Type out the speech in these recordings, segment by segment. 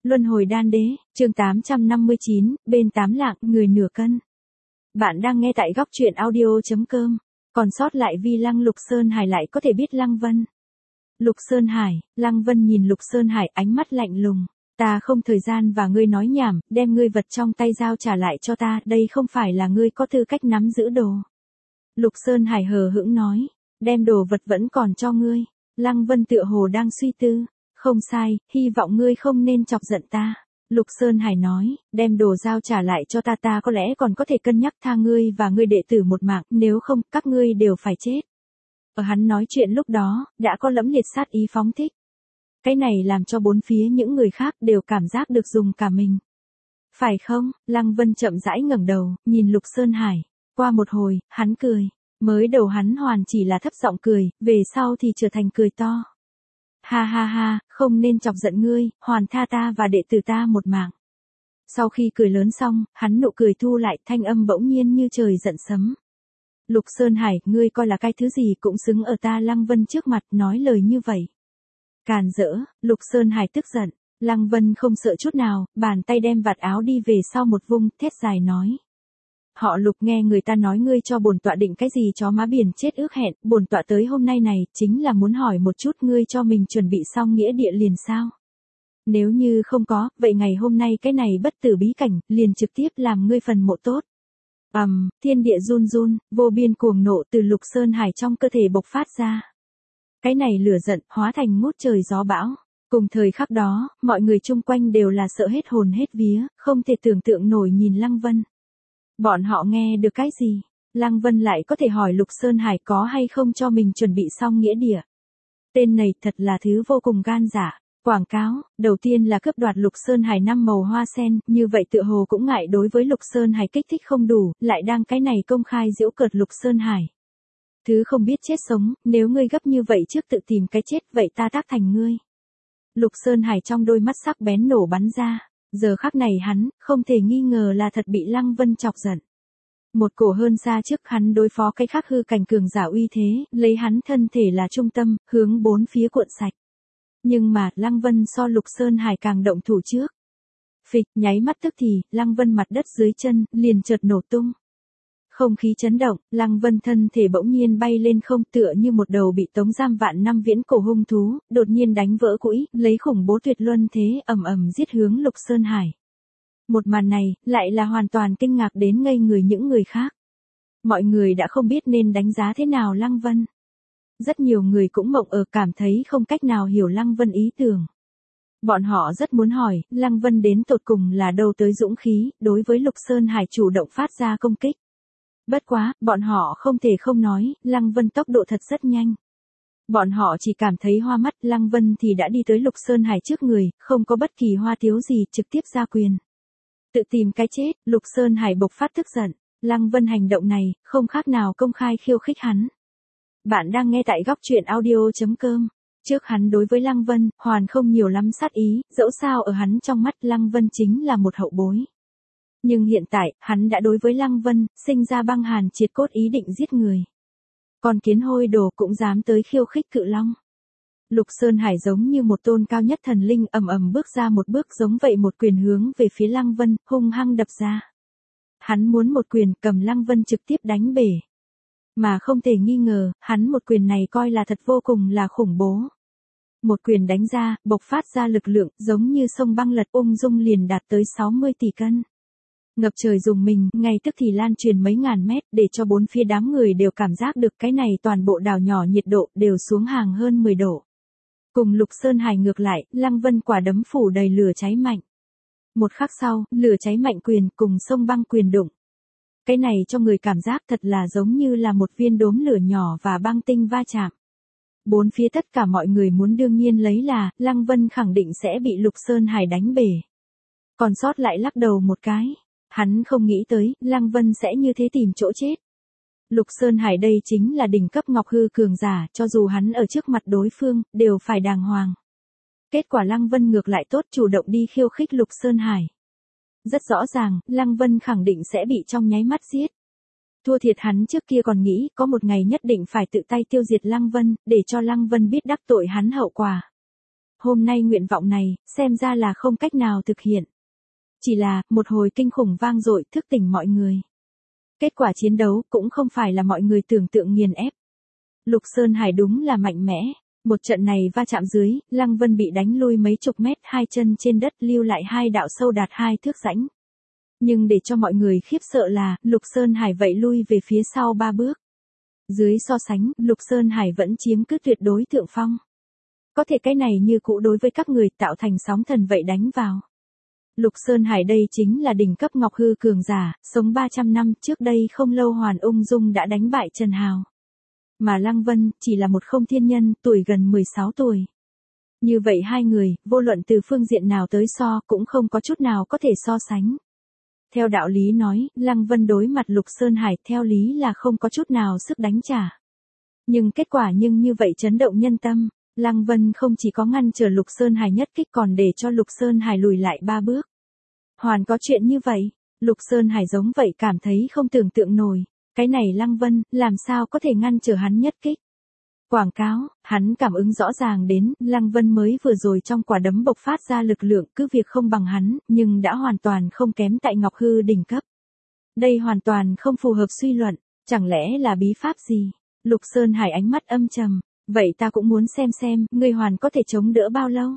Luân hồi đan đế, chương 859, bên tám lạng, người nửa cân. Bạn đang nghe tại góc truyện audio.com. Còn sót lại vi lăng Lục Sơn Hải lại có thể biết Lăng Vân. Lục Sơn Hải, Lăng Vân nhìn Lục Sơn Hải ánh mắt lạnh lùng. Ta không thời gian và ngươi nói nhảm, đem ngươi vật trong tay giao trả lại cho ta, đây không phải là ngươi có tư cách nắm giữ đồ. Lục Sơn Hải hờ hững nói, đem đồ vật vẫn còn cho ngươi. Lăng Vân tựa hồ đang suy tư. Không sai, hy vọng ngươi không nên chọc giận ta. Lục Sơn Hải nói, đem đồ giao trả lại cho ta có lẽ còn có thể cân nhắc tha ngươi và ngươi đệ tử một mạng, nếu không, các ngươi đều phải chết. Ở hắn nói chuyện lúc đó, đã có lẫm liệt sát ý phóng thích. Cái này làm cho bốn phía những người khác đều cảm giác được dùng cả mình. Phải không? Lăng Vân chậm rãi ngẩng đầu, nhìn Lục Sơn Hải. Qua một hồi, hắn cười. Mới đầu hắn hoàn chỉ là thấp giọng cười, về sau thì trở thành cười to. Ha ha ha, không nên chọc giận ngươi, hoàn tha ta và đệ tử ta một mạng. Sau khi cười lớn xong, hắn nụ cười thu lại, thanh âm bỗng nhiên như trời giận sấm. Lục Sơn Hải, ngươi coi là cái thứ gì cũng xứng ở ta Lăng Vân trước mặt nói lời như vậy. Càn rỡ, Lục Sơn Hải tức giận, Lăng Vân không sợ chút nào, bàn tay đem vạt áo đi về sau một vung, thét dài nói. Họ Lục, nghe người ta nói ngươi cho bổn tọa định cái gì chó má biển chết ước hẹn, bổn tọa tới hôm nay này, chính là muốn hỏi một chút ngươi cho mình chuẩn bị xong nghĩa địa liền sao? Nếu như không có, vậy ngày hôm nay cái này bất tử bí cảnh, liền trực tiếp làm ngươi phần mộ tốt. Thiên địa run run, vô biên cuồng nộ từ Lục Sơn Hải trong cơ thể bộc phát ra. Cái này lửa giận, hóa thành ngút trời gió bão. Cùng thời khắc đó, mọi người chung quanh đều là sợ hết hồn hết vía, không thể tưởng tượng nổi nhìn Lăng Vân. Bọn họ nghe được cái gì? Lăng Vân lại có thể hỏi Lục Sơn Hải có hay không cho mình chuẩn bị xong nghĩa địa. Tên này thật là thứ vô cùng gan dạ. Quảng cáo, đầu tiên là cướp đoạt Lục Sơn Hải 5 màu hoa sen, như vậy tựa hồ cũng ngại đối với Lục Sơn Hải kích thích không đủ, lại đang cái này công khai giễu cợt Lục Sơn Hải. Thứ không biết chết sống, nếu ngươi gấp như vậy trước tự tìm cái chết vậy ta tác thành ngươi. Lục Sơn Hải trong đôi mắt sắc bén nổ bắn ra. Giờ khắc này hắn, không thể nghi ngờ là thật bị Lăng Vân chọc giận. Một cổ hơn xa trước hắn đối phó cái khác hư cảnh cường giả uy thế, lấy hắn thân thể là trung tâm, hướng bốn phía cuộn sạch. Nhưng mà, Lăng Vân so Lục Sơn Hải càng động thủ trước. Phịch, nháy mắt tức thì, Lăng Vân mặt đất dưới chân, liền chợt nổ tung. Không khí chấn động, Lăng Vân thân thể bỗng nhiên bay lên không tựa như một đầu bị tống giam vạn năm viễn cổ hung thú, đột nhiên đánh vỡ cũi, lấy khủng bố tuyệt luân thế ầm ầm giết hướng Lục Sơn Hải. Một màn này, lại là hoàn toàn kinh ngạc đến ngây người những người khác. Mọi người đã không biết nên đánh giá thế nào Lăng Vân. Rất nhiều người cũng mộng cảm thấy không cách nào hiểu Lăng Vân ý tưởng. Bọn họ rất muốn hỏi, Lăng Vân đến tột cùng là đâu tới dũng khí, đối với Lục Sơn Hải chủ động phát ra công kích. Bất quá, bọn họ không thể không nói, Lăng Vân tốc độ thật rất nhanh. Bọn họ chỉ cảm thấy hoa mắt, Lăng Vân thì đã đi tới Lục Sơn Hải trước người, không có bất kỳ hoa thiếu gì, trực tiếp ra quyền. Tự tìm cái chết, Lục Sơn Hải bộc phát tức giận. Lăng Vân hành động này, không khác nào công khai khiêu khích hắn. Bạn đang nghe tại góc truyện audio.com. Trước hắn đối với Lăng Vân, hoàn không nhiều lắm sát ý, dẫu sao ở hắn trong mắt Lăng Vân chính là một hậu bối. Nhưng hiện tại, hắn đã đối với Lăng Vân, sinh ra băng hàn triệt cốt ý định giết người. Con kiến hôi đồ cũng dám tới khiêu khích cự long. Lục Sơn Hải giống như một tôn cao nhất thần linh ầm ầm bước ra một bước giống vậy một quyền hướng về phía Lăng Vân, hung hăng đập ra. Hắn muốn một quyền cầm Lăng Vân trực tiếp đánh bể. Mà không thể nghi ngờ, hắn một quyền này coi là thật vô cùng là khủng bố. Một quyền đánh ra, bộc phát ra lực lượng giống như sông băng lật ung dung liền đạt tới 60 tỷ cân. Ngập trời dùng mình, ngay tức thì lan truyền mấy ngàn mét để cho bốn phía đám người đều cảm giác được cái này toàn bộ đảo nhỏ nhiệt độ đều xuống hàng hơn 10 độ. Cùng Lục Sơn Hải ngược lại, Lăng Vân quả đấm phủ đầy lửa cháy mạnh. Một khắc sau, lửa cháy mạnh quyền cùng sông băng quyền đụng. Cái này cho người cảm giác thật là giống như là một viên đốm lửa nhỏ và băng tinh va chạm. Bốn phía tất cả mọi người muốn đương nhiên lấy là, Lăng Vân khẳng định sẽ bị Lục Sơn Hải đánh bể. Còn sót lại lắc đầu một cái. Hắn không nghĩ tới, Lăng Vân sẽ như thế tìm chỗ chết. Lục Sơn Hải đây chính là đỉnh cấp ngọc hư cường giả, cho dù hắn ở trước mặt đối phương, đều phải đàng hoàng. Kết quả Lăng Vân ngược lại tốt chủ động đi khiêu khích Lục Sơn Hải. Rất rõ ràng, Lăng Vân khẳng định sẽ bị trong nháy mắt giết. Thua thiệt hắn trước kia còn nghĩ có một ngày nhất định phải tự tay tiêu diệt Lăng Vân, để cho Lăng Vân biết đắc tội hắn hậu quả. hôm nay nguyện vọng này, xem ra là không cách nào thực hiện. Chỉ là, một hồi kinh khủng vang dội thức tỉnh mọi người. Kết quả chiến đấu cũng không phải là mọi người tưởng tượng nghiền ép. Lục Sơn Hải đúng là mạnh mẽ. Một trận này va chạm dưới, Lăng Vân bị đánh lui mấy chục mét, hai chân trên đất lưu lại hai đạo sâu đạt 2 thước rãnh. Nhưng để cho mọi người khiếp sợ là, Lục Sơn Hải vậy lui về phía sau 3 bước. Dưới so sánh, Lục Sơn Hải vẫn chiếm cứ tuyệt đối thượng phong. Có thể cái này như cũ đối với các người tạo thành sóng thần vậy đánh vào. Lục Sơn Hải đây chính là đỉnh cấp Ngọc Hư cường giả, sống 300 năm trước đây không lâu hoàn ung dung đã đánh bại Trần Hào. Mà Lăng Vân chỉ là một không thiên nhân, tuổi gần 16 tuổi. Như vậy hai người, vô luận từ phương diện nào tới so cũng không có chút nào có thể so sánh. Theo đạo lý nói, Lăng Vân đối mặt Lục Sơn Hải theo lý là không có chút nào sức đánh trả. Nhưng kết quả như vậy chấn động nhân tâm, Lăng Vân không chỉ có ngăn trở Lục Sơn Hải nhất kích còn để cho Lục Sơn Hải lùi lại 3 bước. Hoàn có chuyện như vậy, Lục Sơn Hải giống vậy cảm thấy không tưởng tượng nổi, cái này Lăng Vân, làm sao có thể ngăn trở hắn nhất kích. Quảng cáo, hắn cảm ứng rõ ràng đến, Lăng Vân mới vừa rồi trong quả đấm bộc phát ra lực lượng cứ việc không bằng hắn, nhưng đã hoàn toàn không kém tại Ngọc Hư đỉnh cấp. Đây hoàn toàn không phù hợp suy luận, chẳng lẽ là bí pháp gì? Lục Sơn Hải ánh mắt âm trầm, vậy ta cũng muốn xem, ngươi hoàn có thể chống đỡ bao lâu?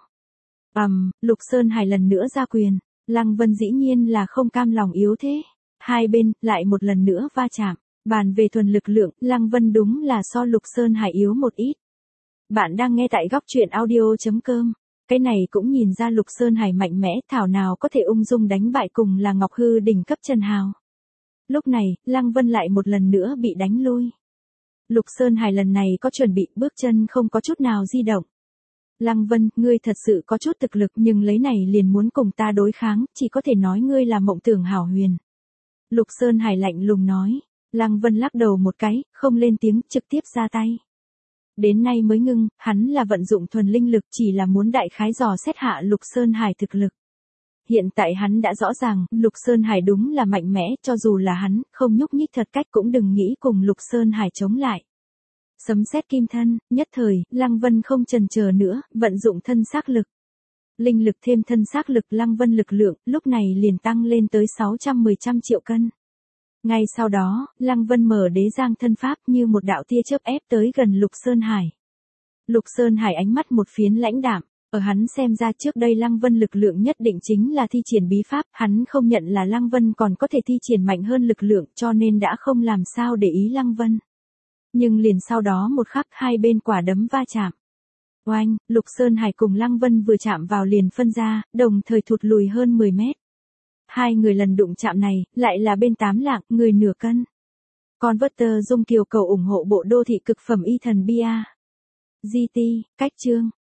Lục Sơn Hải lần nữa ra quyền, Lăng Vân dĩ nhiên là không cam lòng yếu thế. Hai bên, lại một lần nữa va chạm. Bàn về thuần lực lượng, Lăng Vân đúng là so Lục Sơn Hải yếu một ít. Bạn đang nghe tại góc truyện audio.com. Cái này cũng nhìn ra Lục Sơn Hải mạnh mẽ, thảo nào có thể ung dung đánh bại cùng là Ngọc Hư đỉnh cấp Trần Hào. Lúc này, Lăng Vân lại một lần nữa bị đánh lui. Lục Sơn Hải lần này có chuẩn bị, bước chân không có chút nào di động. Lăng Vân, ngươi thật sự có chút thực lực nhưng lấy này liền muốn cùng ta đối kháng, chỉ có thể nói ngươi là mộng tưởng hảo huyền. Lục Sơn Hải lạnh lùng nói. Lăng Vân lắc đầu một cái, không lên tiếng, trực tiếp ra tay. Đến nay mới ngưng, hắn là vận dụng thuần linh lực chỉ là muốn đại khái dò xét hạ Lục Sơn Hải thực lực. Hiện tại hắn đã rõ ràng, Lục Sơn Hải đúng là mạnh mẽ, cho dù là hắn, không nhúc nhích thật cách cũng đừng nghĩ cùng Lục Sơn Hải chống lại. Sấm sét kim thân, nhất thời, Lăng Vân không chần chờ nữa, vận dụng thân xác lực. Linh lực thêm thân xác lực Lăng Vân lực lượng, lúc này liền tăng lên tới 610 triệu cân. Ngay sau đó, Lăng Vân mở đế giang thân pháp như một đạo tia chớp ép tới gần Lục Sơn Hải. Lục Sơn Hải ánh mắt một phiến lãnh đạm, ở hắn xem ra trước đây Lăng Vân lực lượng nhất định chính là thi triển bí pháp, hắn không nhận là Lăng Vân còn có thể thi triển mạnh hơn lực lượng cho nên đã không làm sao để ý Lăng Vân. Nhưng liền sau đó một khắc hai bên quả đấm va chạm. Oanh, Lục Sơn Hải cùng Lăng Vân vừa chạm vào liền phân ra, đồng thời thụt lùi hơn 10 mét. Hai người lần đụng chạm này, lại là bên 8 lạng, người nửa cân. Converter Dung Kiều cầu ủng hộ bộ đô thị cực phẩm y thần bia. GT, cách chương.